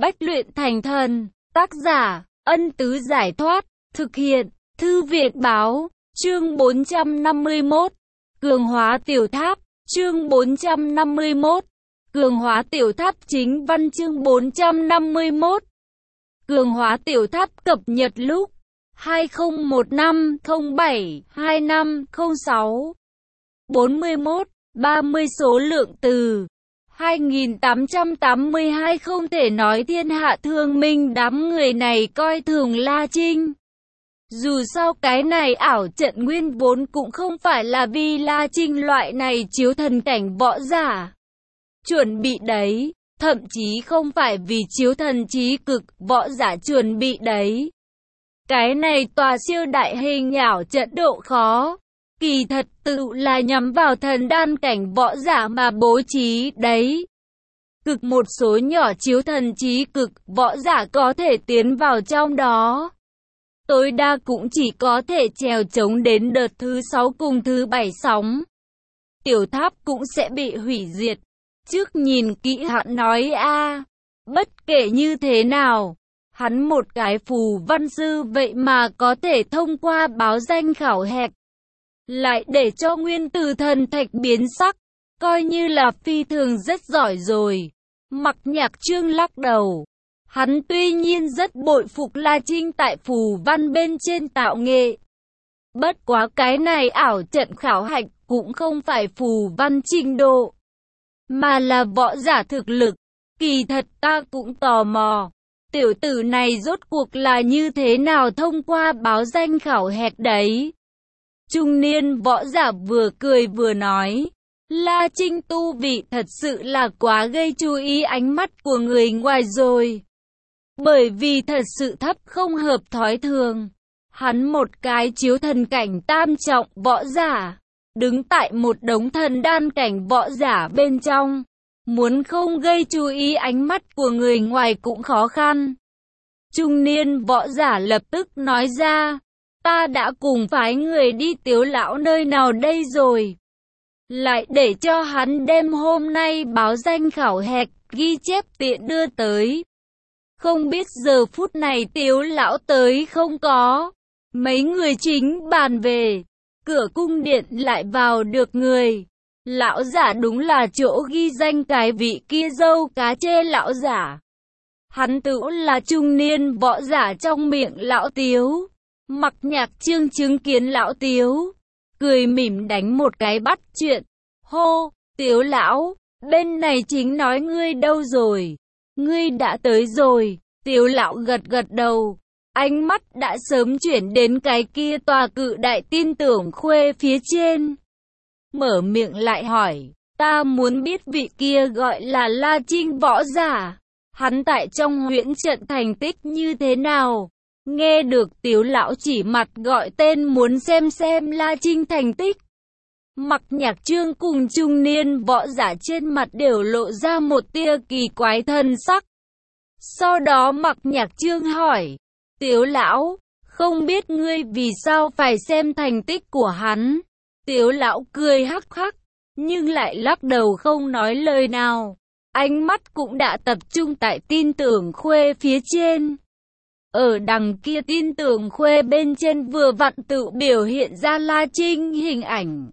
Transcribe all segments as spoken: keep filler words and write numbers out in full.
Bách luyện thành thần. Tác giả, Ân Tứ Giải Thoát. Thực hiện, Thư viện Báo. Chương bốn trăm năm mươi mốt. Cường hóa tiểu tháp. Chương bốn trăm năm mươi mốt. Cường hóa tiểu tháp chính văn. Chương bốn trăm năm mươi mốt. Cường hóa tiểu tháp cập nhật lúc hai không một năm không bảy hai năm không sáu. bốn mươi mốt, ba mươi số lượng từ hai nghìn tám trăm tám mươi hai. Không thể nói thiên hạ thương minh đám người này coi thường La Trinh. Dù sao cái này ảo trận nguyên vốn cũng không phải là vì La Trinh loại này chiếu thần cảnh võ giả chuẩn bị đấy, thậm chí không phải vì chiếu thần chí cực võ giả chuẩn bị đấy. Cái này tòa siêu đại hình ảo trận độ khó, kỳ thật tự là nhắm vào thần đan cảnh võ giả mà bố trí đấy. Cực một số nhỏ chiếu thần chí cực võ giả có thể tiến vào trong đó. Tối đa cũng chỉ có thể trèo chống đến đợt thứ sáu cùng thứ bảy sóng. Tiểu tháp cũng sẽ bị hủy diệt. Trước nhìn kỹ hắn nói a, bất kể như thế nào, hắn một cái phù văn sư vậy mà có thể thông qua báo danh khảo hạch, lại để cho nguyên tử thần thạch biến sắc, coi như là phi thường rất giỏi rồi. Mặc Nhạc Trương lắc đầu. Hắn tuy nhiên rất bội phục La Trinh tại phù văn bên trên tạo nghệ. Bất quá cái này ảo trận khảo hạch cũng không phải phù văn trình độ, mà là võ giả thực lực. Kỳ thật ta cũng tò mò, tiểu tử này rốt cuộc là như thế nào thông qua báo danh khảo hạch đấy. Trung niên võ giả vừa cười vừa nói, La Trinh tu vị thật sự là quá gây chú ý ánh mắt của người ngoài rồi. Bởi vì thật sự thấp không hợp thói thường. Hắn một cái chiếu thần cảnh tam trọng võ giả, đứng tại một đống thần đan cảnh võ giả bên trong. Muốn không gây chú ý ánh mắt của người ngoài cũng khó khăn. Trung niên võ giả lập tức nói ra, ta đã cùng phái người đi Tiếu lão nơi nào đây rồi. Lại để cho hắn đem hôm nay báo danh khảo hạch ghi chép tiện đưa tới. Không biết giờ phút này Tiếu lão tới không có. Mấy người chính bàn về, cửa cung điện lại vào được người. Lão giả đúng là chỗ ghi danh cái vị kia dâu cá chê lão giả. Hắn tự là trung niên võ giả trong miệng lão Tiếu. Mặc Nhạc Trương chứng kiến lão Tiếu, cười mỉm đánh một cái bắt chuyện. Hô, Tiếu lão, bên này chính nói ngươi đâu rồi? Ngươi đã tới rồi. Tiếu lão gật gật đầu, ánh mắt đã sớm chuyển đến cái kia tòa cự đại tin tưởng khuê phía trên. Mở miệng lại hỏi, ta muốn biết vị kia gọi là La Trinh võ giả, hắn tại trong huyễn trận thành tích như thế nào? Nghe được Tiếu lão chỉ mặt gọi tên muốn xem xem La Trinh thành tích. Mặc Nhạc Trương cùng trung niên võ giả trên mặt đều lộ ra một tia kỳ quái thân sắc. Sau đó Mặc Nhạc Trương hỏi, Tiếu lão, không biết ngươi vì sao phải xem thành tích của hắn? Tiếu lão cười hắc hắc, nhưng lại lắc đầu không nói lời nào. Ánh mắt cũng đã tập trung tại tin tưởng khuê phía trên. Ở đằng kia tin tưởng khuê bên trên vừa vặn tự biểu hiện ra La Trinh hình ảnh.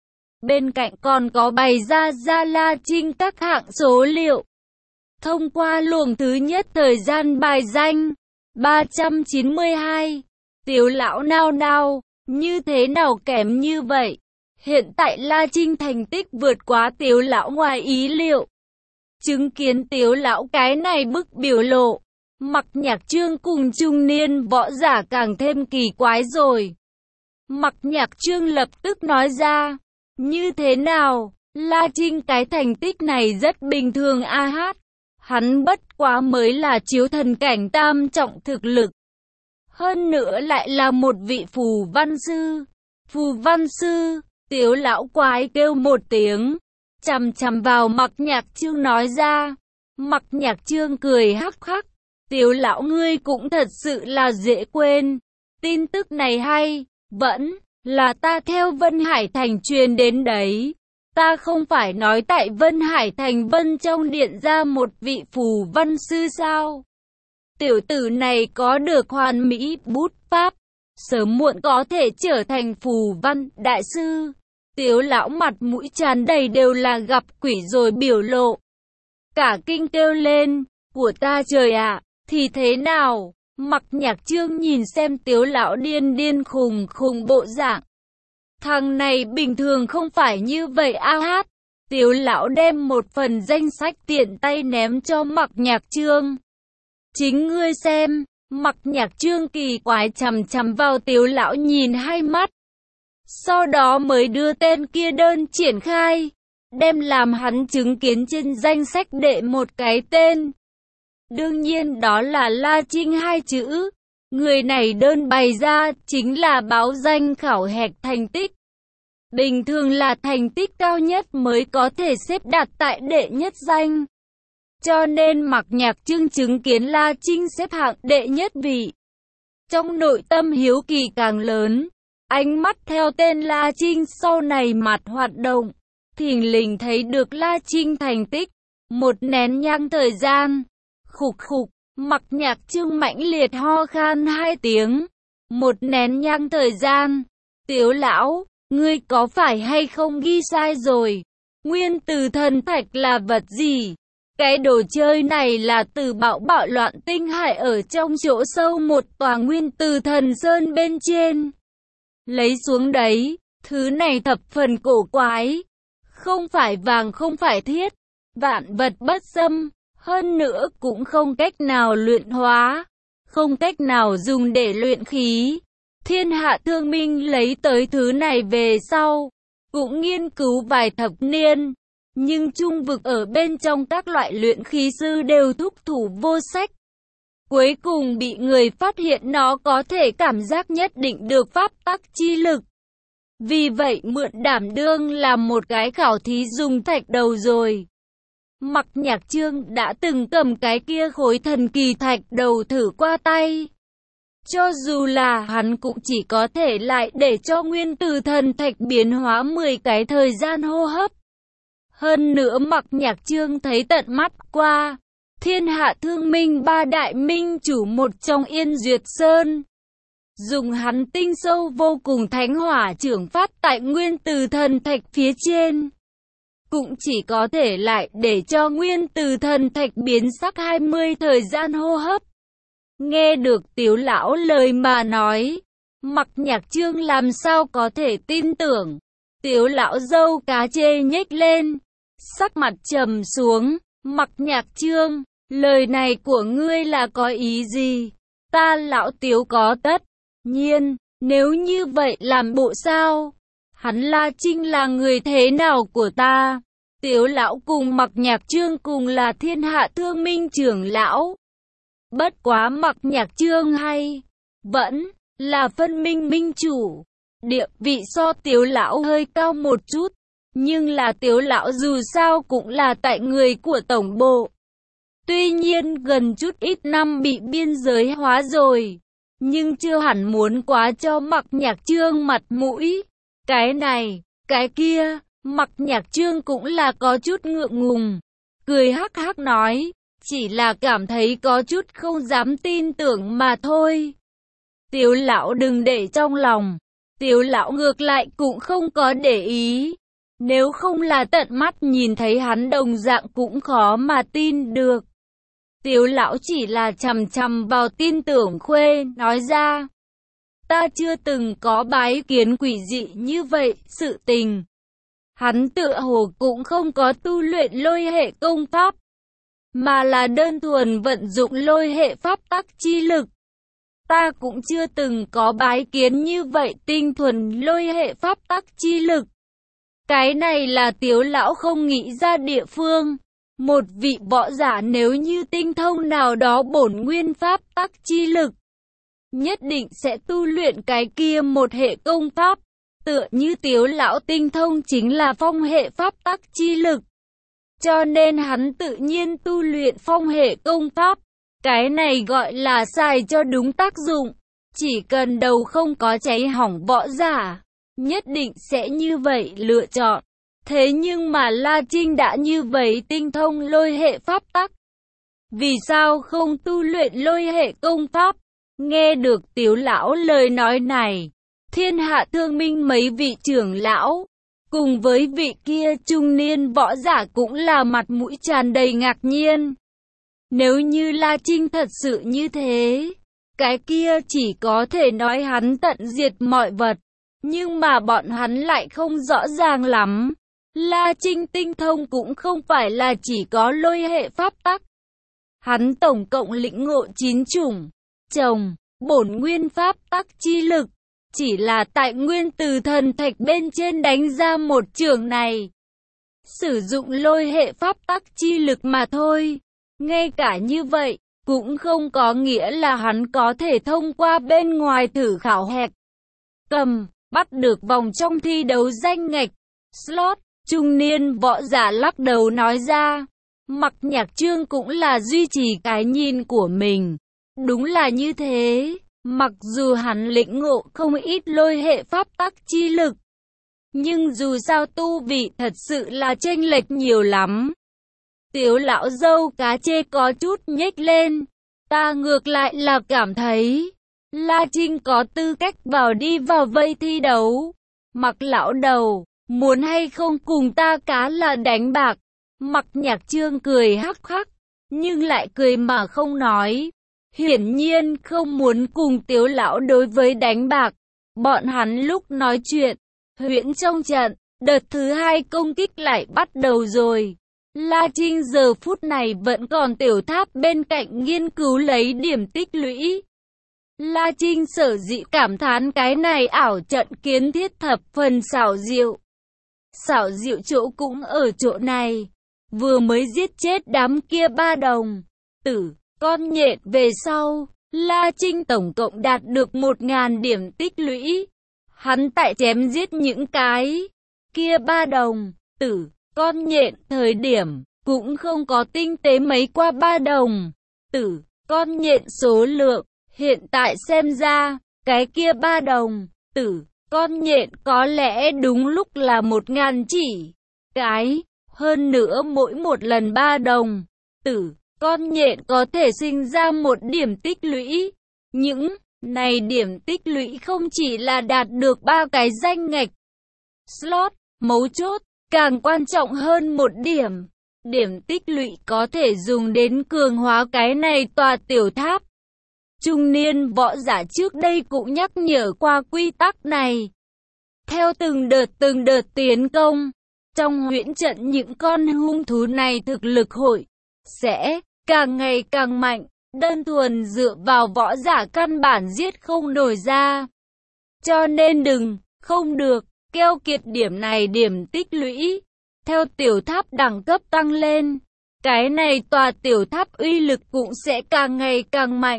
Bên cạnh còn có bày ra ra La Trinh các hạng số liệu. Thông qua luồng thứ nhất thời gian bài danh ba trăm chín mươi hai. Tiếu lão nao nao, như thế nào kém như vậy? Hiện tại La Trinh thành tích vượt quá Tiếu lão ngoài ý liệu. Chứng kiến Tiếu lão cái này bức biểu lộ, Mặc Nhạc Trương cùng trung niên võ giả càng thêm kỳ quái rồi. Mặc Nhạc Trương lập tức nói ra, như thế nào? La Trinh cái thành tích này rất bình thường a hát. Hắn bất quá mới là chiếu thần cảnh tam trọng thực lực. Hơn nữa lại là một vị phù văn sư. Phù văn sư, Tiếu lão quái kêu một tiếng, chằm chằm vào Mặc Nhạc Trương nói ra. Mặc Nhạc Trương cười hắc hắc, Tiếu lão ngươi cũng thật sự là dễ quên. Tin tức này hay, vẫn là ta theo Vân Hải Thành truyền đến đấy. Ta không phải nói tại Vân Hải Thành Vân trong điện ra một vị phù văn sư sao? Tiểu tử này có được hoàn mỹ bút pháp, sớm muộn có thể trở thành phù văn đại sư. Tiếu lão mặt mũi tràn đầy đều là gặp quỷ rồi biểu lộ. Cả kinh kêu lên, của ta trời ạ, thì thế nào? Mặc Nhạc Trương nhìn xem Tiếu lão điên điên khùng khùng bộ dạng. Thằng này bình thường không phải như vậy a hát. Tiếu lão đem một phần danh sách tiện tay ném cho Mặc Nhạc Trương. Chính ngươi xem. Mặc Nhạc Trương kỳ quái chằm chằm vào Tiếu lão nhìn hai mắt. Sau đó mới đưa tên kia đơn triển khai, đem làm hắn chứng kiến trên danh sách đệ một cái tên. Đương nhiên đó là La Trinh hai chữ. Người này đơn bày ra chính là báo danh khảo hạch thành tích. Bình thường là thành tích cao nhất mới có thể xếp đặt tại đệ nhất danh. Cho nên Mặc Nhạc Trương chứng kiến La Trinh xếp hạng đệ nhất vị. Trong nội tâm hiếu kỳ càng lớn, ánh mắt theo tên La Trinh sau này mặt hoạt động, thình lình thấy được La Trinh thành tích. Một nén nhang thời gian, khục khục, Mặc Nhạc Trương mãnh liệt ho khan hai tiếng. Một nén nhang thời gian, Tiếu lão, ngươi có phải hay không ghi sai rồi? Nguyên tử thần thạch là vật gì? Cái đồ chơi này là từ bạo bạo loạn tinh hải ở trong chỗ sâu một tòa nguyên tử thần sơn bên trên. Lấy xuống đấy, thứ này thập phần cổ quái. Không phải vàng không phải thiết, vạn vật bất xâm, hơn nữa cũng không cách nào luyện hóa, không cách nào dùng để luyện khí. Thiên Hạ Thương Minh lấy tới thứ này về sau, cũng nghiên cứu vài thập niên. Nhưng trung vực ở bên trong các loại luyện khí sư đều thúc thủ vô sách. Cuối cùng bị người phát hiện nó có thể cảm giác nhất định được pháp tắc chi lực. Vì vậy mượn đảm đương làm một cái khảo thí dùng thạch đầu rồi. Mặc Nhạc Trương đã từng cầm cái kia khối thần kỳ thạch đầu thử qua tay. Cho dù là hắn cũng chỉ có thể lại để cho nguyên tử thần thạch biến hóa mười cái thời gian hô hấp. Hơn nữa Mặc Nhạc Trương thấy tận mắt qua, Thiên Hạ Thương Minh ba đại minh chủ một trong Yên Duyệt Sơn. Dùng hắn tinh sâu vô cùng thánh hỏa trưởng phát tại nguyên tử thần thạch phía trên. Cũng chỉ có thể lại để cho nguyên tử thần thạch biến sắc hai mươi thời gian hô hấp. Nghe được Tiếu lão lời mà nói, Mặc Nhạc Trương làm sao có thể tin tưởng. Tiếu lão dâu cá chê nhếch lên, sắc mặt trầm xuống. Mặc Nhạc Trương, lời này của ngươi là có ý gì? Ta lão Tiếu có tất nhiên, nếu như vậy làm bộ sao? Hắn La Trinh là người thế nào của ta? Tiếu lão cùng Mặc Nhạc Trương cùng là Thiên Hạ Thương Minh trưởng lão. Bất quá Mặc Nhạc Trương hay vẫn là phân minh minh chủ, địa vị so Tiếu lão hơi cao một chút, nhưng là Tiếu lão dù sao cũng là tại người của tổng bộ. Tuy nhiên gần chút ít năm bị biên giới hóa rồi, nhưng chưa hẳn muốn quá cho Mặc Nhạc Trương mặt mũi. Cái này, cái kia, Mặc Nhạc Trương cũng là có chút ngượng ngùng, cười hắc hắc nói, chỉ là cảm thấy có chút không dám tin tưởng mà thôi. Tiếu lão đừng để trong lòng. Tiếu lão ngược lại cũng không có để ý. Nếu không là tận mắt nhìn thấy hắn đồng dạng cũng khó mà tin được. Tiếu lão chỉ là chằm chằm vào tin tưởng khuê, nói ra. Ta chưa từng có bái kiến quỷ dị như vậy, sự tình. Hắn tựa hồ cũng không có tu luyện lôi hệ công pháp, mà là đơn thuần vận dụng lôi hệ pháp tắc chi lực. Ta cũng chưa từng có bái kiến như vậy tinh thuần lôi hệ pháp tắc chi lực. Cái này là Tiếu lão không nghĩ ra địa phương. Một vị võ giả nếu như tinh thông nào đó bổn nguyên pháp tắc chi lực, nhất định sẽ tu luyện cái kia một hệ công pháp. Tựa như Tiếu lão tinh thông chính là phong hệ pháp tắc chi lực, cho nên hắn tự nhiên tu luyện phong hệ công pháp. Cái này gọi là xài cho đúng tác dụng. Chỉ cần đầu không có cháy hỏng võ giả, nhất định sẽ như vậy lựa chọn. Thế nhưng mà La Trinh đã như vậy tinh thông lôi hệ pháp tắc. Vì sao không tu luyện lôi hệ công pháp? Nghe được Tiếu lão lời nói này, thiên hạ thương minh mấy vị trưởng lão, cùng với vị kia trung niên võ giả cũng là mặt mũi tràn đầy ngạc nhiên. Nếu như La Trinh thật sự như thế, cái kia chỉ có thể nói hắn tận diệt mọi vật, nhưng mà bọn hắn lại không rõ ràng lắm. La Trinh tinh thông cũng không phải là chỉ có lôi hệ pháp tắc. Hắn tổng cộng lĩnh ngộ chín chủng, trồng, bổn nguyên pháp tắc chi lực. Chỉ là tại nguyên từ thần thạch bên trên đánh ra một trường này. Sử dụng lôi hệ pháp tắc chi lực mà thôi. Ngay cả như vậy, cũng không có nghĩa là hắn có thể thông qua bên ngoài thử khảo hạch. Cầm, bắt được vòng trong thi đấu danh ngạch. Slot, trung niên võ giả lắc đầu nói ra. Mặc Nhạc Trương cũng là duy trì cái nhìn của mình. Đúng là như thế. Mặc dù hắn lĩnh ngộ không ít lôi hệ pháp tắc chi lực, nhưng dù sao tu vị thật sự là chênh lệch nhiều lắm. Tiếu lão dâu cá chê có chút nhếch lên. Ta ngược lại là cảm thấy La Trinh có tư cách vào đi vào vây thi đấu. Mặc lão đầu, muốn hay không cùng ta cá là đánh bạc? Mặc Nhạc Trương cười hắc hắc, nhưng lại cười mà không nói. Hiển nhiên không muốn cùng Tiếu lão đối với đánh bạc. Bọn hắn lúc nói chuyện, huyễn trong trận, đợt thứ hai công kích lại bắt đầu rồi. La Trinh giờ phút này vẫn còn tiểu tháp bên cạnh nghiên cứu lấy điểm tích lũy. La Trinh sở dĩ cảm thán cái này ảo trận kiến thiết thập phần xảo diệu. Xảo diệu chỗ cũng ở chỗ này. Vừa mới giết chết đám kia ba đồng tử con nhện về sau, La Trinh tổng cộng đạt được một ngàn điểm tích lũy. Hắn tại chém giết những cái kia ba đồng tử con nhện thời điểm cũng không có tinh tế mấy qua ba đồng tử con nhện số lượng. Hiện tại xem ra, cái kia ba đồng tử con nhện có lẽ đúng lúc là một ngàn chỉ cái. Hơn nữa mỗi một lần ba đồng tử con nhện có thể sinh ra một điểm tích lũy. Những này điểm tích lũy không chỉ là đạt được ba cái danh ngạch slot mấu chốt, càng quan trọng hơn một điểm. Điểm tích lũy có thể dùng đến cường hóa cái này tòa tiểu tháp. Trung niên võ giả trước đây cũng nhắc nhở qua quy tắc này. Theo từng đợt từng đợt tiến công, trong huyễn trận những con hung thú này thực lực hội sẽ càng ngày càng mạnh, đơn thuần dựa vào võ giả căn bản giết không nổi ra. Cho nên đừng, không được, keo kiệt điểm này điểm tích lũy. Theo tiểu tháp đẳng cấp tăng lên, cái này tòa tiểu tháp uy lực cũng sẽ càng ngày càng mạnh.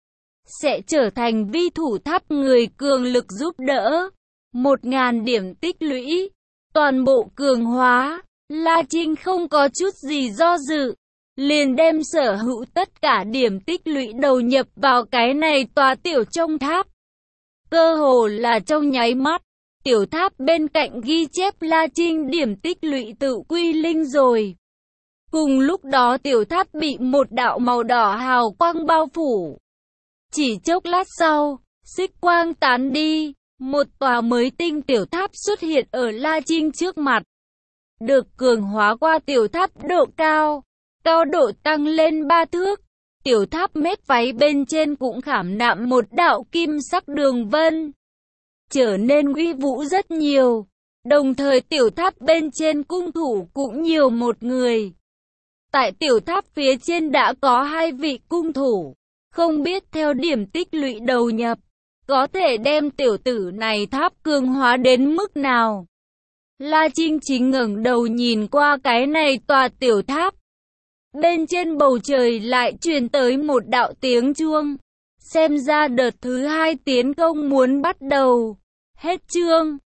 Sẽ trở thành vi thủ tháp người cường lực giúp đỡ. Một ngàn điểm tích lũy, toàn bộ cường hóa. La Trinh không có chút gì do dự, liền đem sở hữu tất cả điểm tích lũy đầu nhập vào cái này tòa tiểu trong tháp. Cơ hồ là trong nháy mắt, tiểu tháp bên cạnh ghi chép La Trinh điểm tích lũy tự quy linh rồi. Cùng lúc đó tiểu tháp bị một đạo màu đỏ hào quang bao phủ. Chỉ chốc lát sau, xích quang tán đi, một tòa mới tinh tiểu tháp xuất hiện ở La Trinh trước mặt. Được cường hóa qua tiểu tháp độ cao, cao độ tăng lên ba thước. Tiểu tháp mép váy bên trên cũng khảm nạm một đạo kim sắc đường vân, trở nên uy vũ rất nhiều. Đồng thời tiểu tháp bên trên cung thủ cũng nhiều một người. Tại tiểu tháp phía trên đã có hai vị cung thủ, không biết theo điểm tích lũy đầu nhập, có thể đem tiểu tử này tháp cường hóa đến mức nào. La Trinh chính ngẩng đầu nhìn qua cái này tòa tiểu tháp. Bên trên bầu trời lại truyền tới một đạo tiếng chuông. Xem ra đợt thứ hai tiến công muốn bắt đầu. Hết chương.